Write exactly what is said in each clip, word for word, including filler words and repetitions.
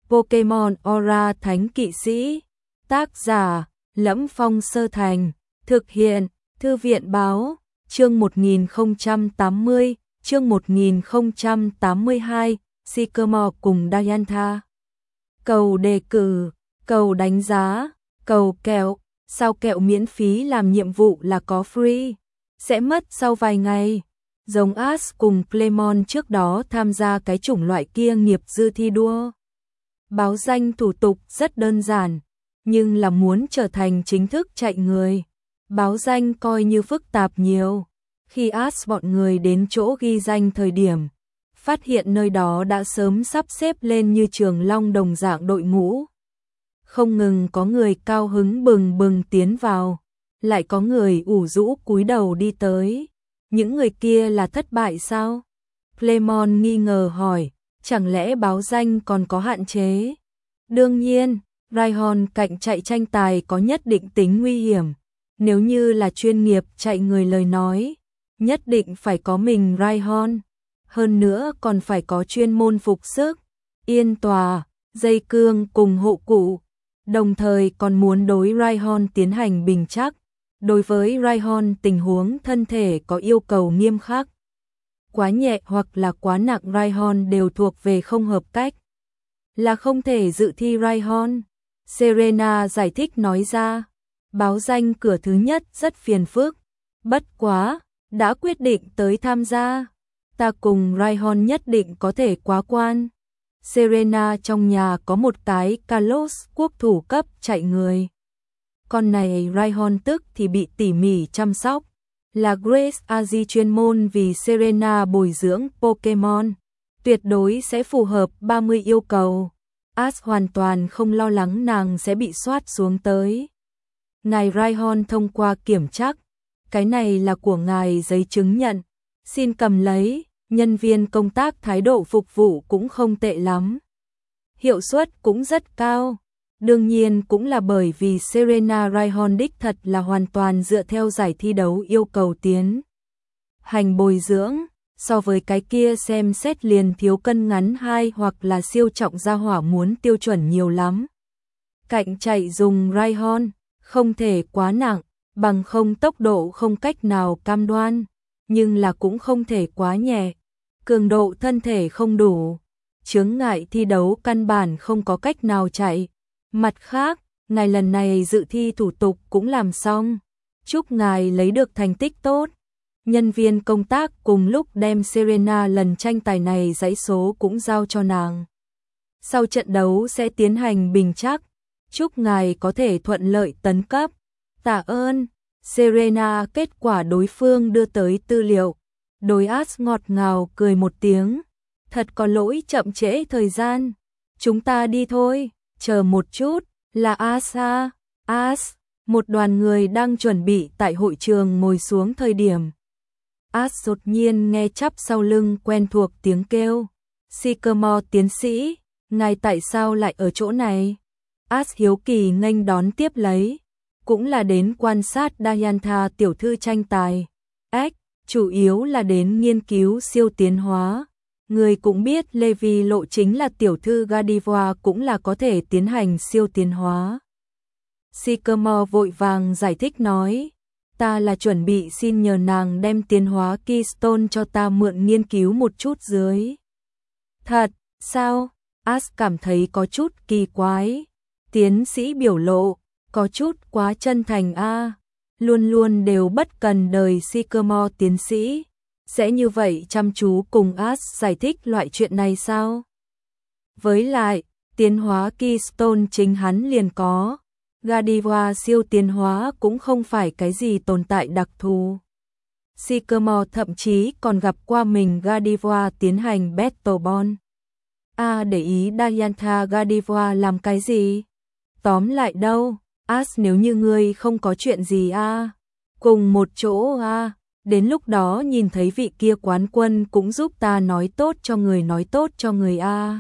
Pokemon Aura Thánh Kỵ Sĩ. Tác giả: Lẫm Phong Sơ Thành. Thực hiện: Thư viện báo. Chương một nghìn không trăm tám mươi, chương một nghìn không trăm tám mươi hai, Sycamore cùng Diantha. Cầu đề cử, cầu đánh giá, cầu kẹo, sao kẹo miễn phí làm nhiệm vụ là có free, sẽ mất sau vài ngày. Giống Ash cùng Clemon trước đó tham gia cái chủng loại kia nghiệp dư thi đua. Báo danh thủ tục rất đơn giản, nhưng là muốn trở thành chính thức chạy người. Báo danh coi như phức tạp nhiều. Khi Ash bọn người đến chỗ ghi danh thời điểm, phát hiện nơi đó đã sớm sắp xếp lên như trường long đồng dạng đội ngũ. Không ngừng có người cao hứng bừng bừng tiến vào, lại có người ủ rũ cúi đầu đi tới. Những người kia là thất bại sao? Clemon nghi ngờ hỏi, chẳng lẽ báo danh còn có hạn chế? Đương nhiên, Rhyhorn cạnh chạy tranh tài có nhất định tính nguy hiểm. Nếu như là chuyên nghiệp chạy người lời nói, nhất định phải có mình Rhyhorn. Hơn nữa còn phải có chuyên môn phục sức, yên tòa, dây cương cùng hộ cụ. Đồng thời còn muốn đối Rhyhorn tiến hành bình chắc. Đối với Rhyhorn tình huống thân thể có yêu cầu nghiêm khắc. Quá nhẹ hoặc là quá nặng Rhyhorn đều thuộc về không hợp cách. Là không thể dự thi Rhyhorn. Serena giải thích nói ra. Báo danh cửa thứ nhất rất phiền phức. Bất quá, đã quyết định tới tham gia. Ta cùng Rhyhorn nhất định có thể quá quan. Serena trong nhà có một cái Kalos quốc thủ cấp chạy người. Con này Rhyhorn tức thì bị tỉ mỉ chăm sóc. Là Grace Azi chuyên môn vì Serena bồi dưỡng Pokemon. Tuyệt đối sẽ phù hợp ba mươi yêu cầu. Ash hoàn toàn không lo lắng nàng sẽ bị soát xuống tới. Ngài Rhyhorn thông qua kiểm trắc. Cái này là của ngài giấy chứng nhận. Xin cầm lấy. Nhân viên công tác thái độ phục vụ cũng không tệ lắm. Hiệu suất cũng rất cao. Đương nhiên cũng là bởi vì Serena Rhyhorn đích thật là hoàn toàn dựa theo giải thi đấu yêu cầu tiến hành bồi dưỡng, so với cái kia xem xét liền thiếu cân ngắn hai hoặc là siêu trọng gia hỏa muốn tiêu chuẩn nhiều lắm. Cạnh chạy dùng Rhyhorn, không thể quá nặng, bằng không tốc độ không cách nào cam đoan, nhưng là cũng không thể quá nhẹ, cường độ thân thể không đủ, chướng ngại thi đấu căn bản không có cách nào chạy. Mặt khác, ngài lần này dự thi thủ tục cũng làm xong. Chúc ngài lấy được thành tích tốt. Nhân viên công tác cùng lúc đem Serena lần tranh tài này dãy số cũng giao cho nàng. Sau trận đấu sẽ tiến hành bình trắc. Chúc ngài có thể thuận lợi tấn cấp. Tạ ơn. Serena kết quả đối phương đưa tới tư liệu. Đối Ash ngọt ngào cười một tiếng. Thật có lỗi chậm trễ thời gian. Chúng ta đi thôi. Chờ một chút, là Asa, As, một đoàn người đang chuẩn bị tại hội trường ngồi xuống thời điểm. As đột nhiên nghe chắp sau lưng quen thuộc tiếng kêu. Sycamore tiến sĩ, ngài tại sao lại ở chỗ này? As hiếu kỳ nghênh đón tiếp lấy, cũng là đến quan sát Diantha tiểu thư tranh tài. Ếch, chủ yếu là đến nghiên cứu siêu tiến hóa. Người cũng biết Levi lộ chính là tiểu thư Gardevoir cũng là có thể tiến hành siêu tiến hóa. Sycamore vội vàng giải thích nói, ta là chuẩn bị xin nhờ nàng đem tiến hóa Keystone cho ta mượn nghiên cứu một chút dưới. Thật, sao? Ash cảm thấy có chút kỳ quái. Tiến sĩ biểu lộ, có chút quá chân thành a, luôn luôn đều bất cần đời Sycamore tiến sĩ. Sẽ như vậy chăm chú cùng Ash giải thích loại chuyện này sao? Với lại, tiến hóa Keystone chính hắn liền có. Gardevoir siêu tiến hóa cũng không phải cái gì tồn tại đặc thù. Sycamore thậm chí còn gặp qua mình Gardevoir tiến hành Battle Bond. A à, để ý Diantha Gardevoir làm cái gì? Tóm lại đâu, Ash nếu như ngươi không có chuyện gì a à? Cùng một chỗ a à? Đến lúc đó nhìn thấy vị kia quán quân cũng giúp ta nói tốt cho người nói tốt cho người a.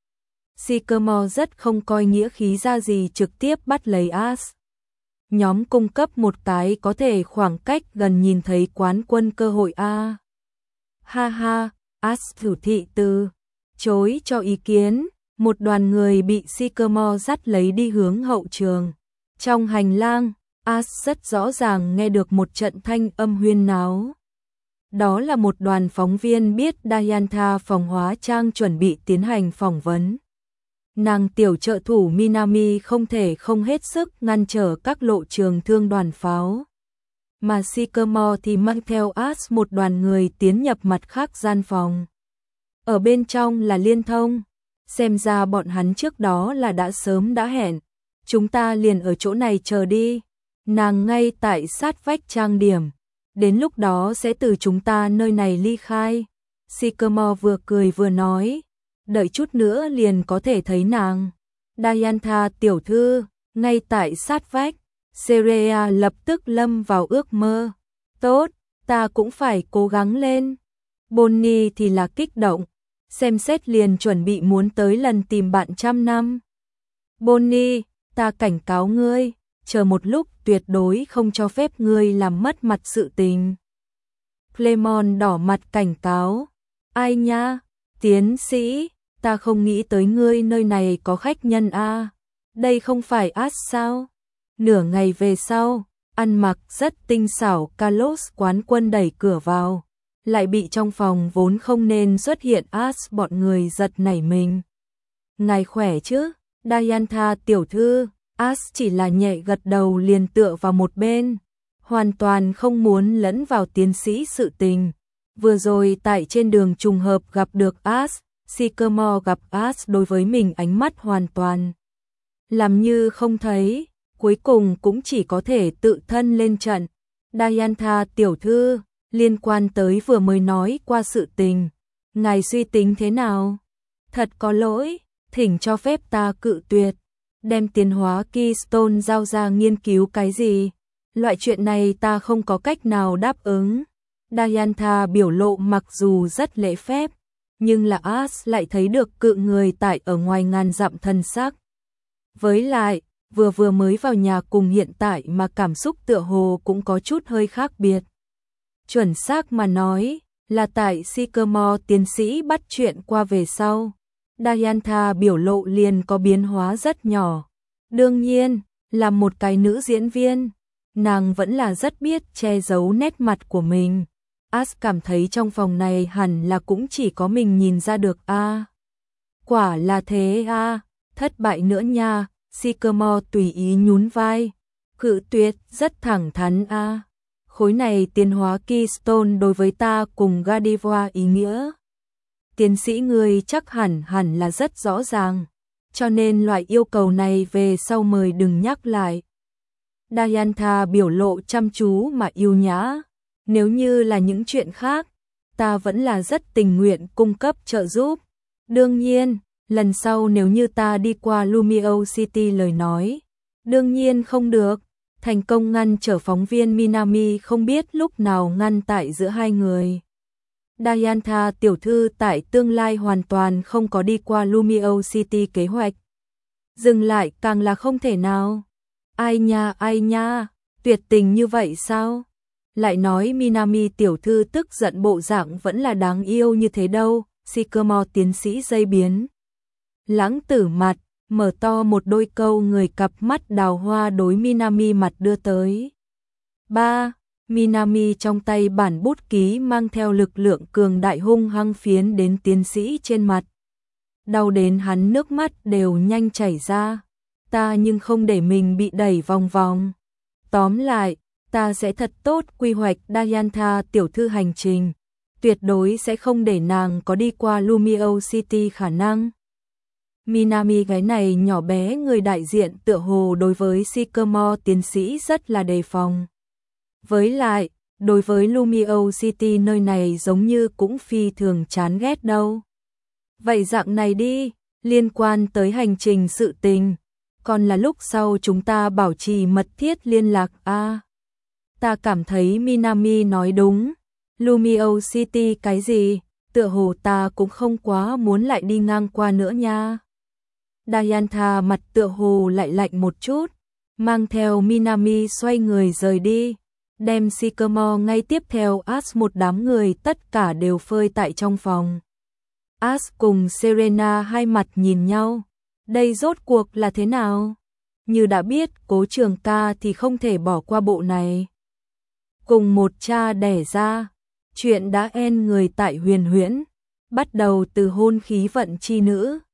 Sycamore rất không coi nghĩa khí ra gì trực tiếp bắt lấy Ash. Nhóm cung cấp một cái có thể khoảng cách gần nhìn thấy quán quân cơ hội a. Ha ha, Ash thủ thị từ chối cho ý kiến, một đoàn người bị Sycamore dắt lấy đi hướng hậu trường. Trong hành lang, Ash rất rõ ràng nghe được một trận thanh âm huyên náo. Đó là một đoàn phóng viên biết Diantha phòng hóa trang chuẩn bị tiến hành phỏng vấn. Nàng tiểu trợ thủ Minami không thể không hết sức ngăn trở các lộ trường thương đoàn pháo. Mà Sycamore thì mang theo Ash một đoàn người tiến nhập mặt khác gian phòng. Ở bên trong là Liên Thông. Xem ra bọn hắn trước đó là đã sớm đã hẹn. Chúng ta liền ở chỗ này chờ đi. Nàng ngay tại sát vách trang điểm. Đến lúc đó sẽ từ chúng ta nơi này ly khai. Sycamore vừa cười vừa nói. Đợi chút nữa liền có thể thấy nàng. Diantha tiểu thư, ngay tại sát vách. Serea lập tức lâm vào ước mơ. Tốt, ta cũng phải cố gắng lên. Bonnie thì là kích động. Xem xét liền chuẩn bị muốn tới lần tìm bạn trăm năm. Bonnie, ta cảnh cáo ngươi, chờ một lúc tuyệt đối không cho phép ngươi làm mất mặt sự tình. Clemon đỏ mặt cảnh cáo. Ai nha, tiến sĩ, ta không nghĩ tới ngươi nơi này có khách nhân a. Đây không phải Ash sao? Nửa ngày về sau, ăn mặc rất tinh xảo Carlos quán quân đẩy cửa vào. Lại bị trong phòng vốn không nên xuất hiện Ash bọn người giật nảy mình. Ngài khỏe chứ? Diantha tiểu thư. Ash chỉ là nhẹ gật đầu liền tựa vào một bên. Hoàn toàn không muốn lẫn vào tiến sĩ sự tình. Vừa rồi tại trên đường trùng hợp gặp được Ash. Sycamore gặp Ash đối với mình ánh mắt hoàn toàn làm như không thấy. Cuối cùng cũng chỉ có thể tự thân lên trận. Diantha tiểu thư, liên quan tới vừa mới nói qua sự tình, ngài suy tính thế nào? Thật có lỗi, thỉnh cho phép ta cự tuyệt. Đem tiến hóa Keystone giao ra nghiên cứu cái gì? Loại chuyện này ta không có cách nào đáp ứng. Diantha biểu lộ mặc dù rất lễ phép, nhưng là Ash lại thấy được cự người tại ở ngoài ngàn dặm thân sắc. Với lại, vừa vừa mới vào nhà cùng hiện tại mà cảm xúc tựa hồ cũng có chút hơi khác biệt. Chuẩn xác mà nói, là tại Sycamore tiến sĩ bắt chuyện qua về sau. Diantha biểu lộ liền có biến hóa rất nhỏ. Đương nhiên, là một cái nữ diễn viên, nàng vẫn là rất biết che giấu nét mặt của mình. Ash cảm thấy trong phòng này hẳn là cũng chỉ có mình nhìn ra được a. À, quả là thế a, à, thất bại nữa nha. Sycamore tùy ý nhún vai. Cự tuyệt, rất thẳng thắn a. À. Khối này tiến hóa Keystone đối với ta cùng Gardevoir ý nghĩa. Tiến sĩ người chắc hẳn hẳn là rất rõ ràng. Cho nên loại yêu cầu này về sau mời đừng nhắc lại. Diantha biểu lộ chăm chú mà yêu nhã. Nếu như là những chuyện khác, ta vẫn là rất tình nguyện cung cấp trợ giúp. Đương nhiên, lần sau nếu như ta đi qua Lumio City lời nói, đương nhiên không được. Thành công ngăn trở phóng viên Minami không biết lúc nào ngăn tại giữa hai người. Diantha tiểu thư tại tương lai hoàn toàn không có đi qua Lumio City kế hoạch. Dừng lại càng là không thể nào. Ai nha ai nha, tuyệt tình như vậy sao? Lại nói Minami tiểu thư tức giận bộ dạng vẫn là đáng yêu như thế đâu. Sycamore tiến sĩ dây biến. Lãng tử mặt, mở to một đôi câu người cặp mắt đào hoa đối Minami mặt đưa tới. ba. Minami trong tay bản bút ký mang theo lực lượng cường đại hung hăng phiến đến tiến sĩ trên mặt. Đau đến hắn nước mắt đều nhanh chảy ra. Ta nhưng không để mình bị đẩy vòng vòng. Tóm lại, ta sẽ thật tốt quy hoạch Diantha tiểu thư hành trình. Tuyệt đối sẽ không để nàng có đi qua Lumio City khả năng. Minami gái này nhỏ bé người đại diện tựa hồ đối với Sycamore tiến sĩ rất là đề phòng. Với lại, đối với Lumio City nơi này giống như cũng phi thường chán ghét đâu. Vậy dạng này đi, liên quan tới hành trình sự tình, còn là lúc sau chúng ta bảo trì mật thiết liên lạc a. À, ta cảm thấy Minami nói đúng. Lumio City cái gì, tựa hồ ta cũng không quá muốn lại đi ngang qua nữa nha. Diantha mặt tựa hồ lại lạnh một chút, mang theo Minami xoay người rời đi, đem Sycamore ngay tiếp theo Ash một đám người tất cả đều phơi tại trong phòng. Ash cùng Serena hai mặt nhìn nhau. Đây rốt cuộc là thế nào? Như đã biết Cố Trường Ca thì không thể bỏ qua bộ này. Cùng một cha đẻ ra, chuyện đã en người tại Huyền Huyễn, bắt đầu từ hôn khí vận chi nữ,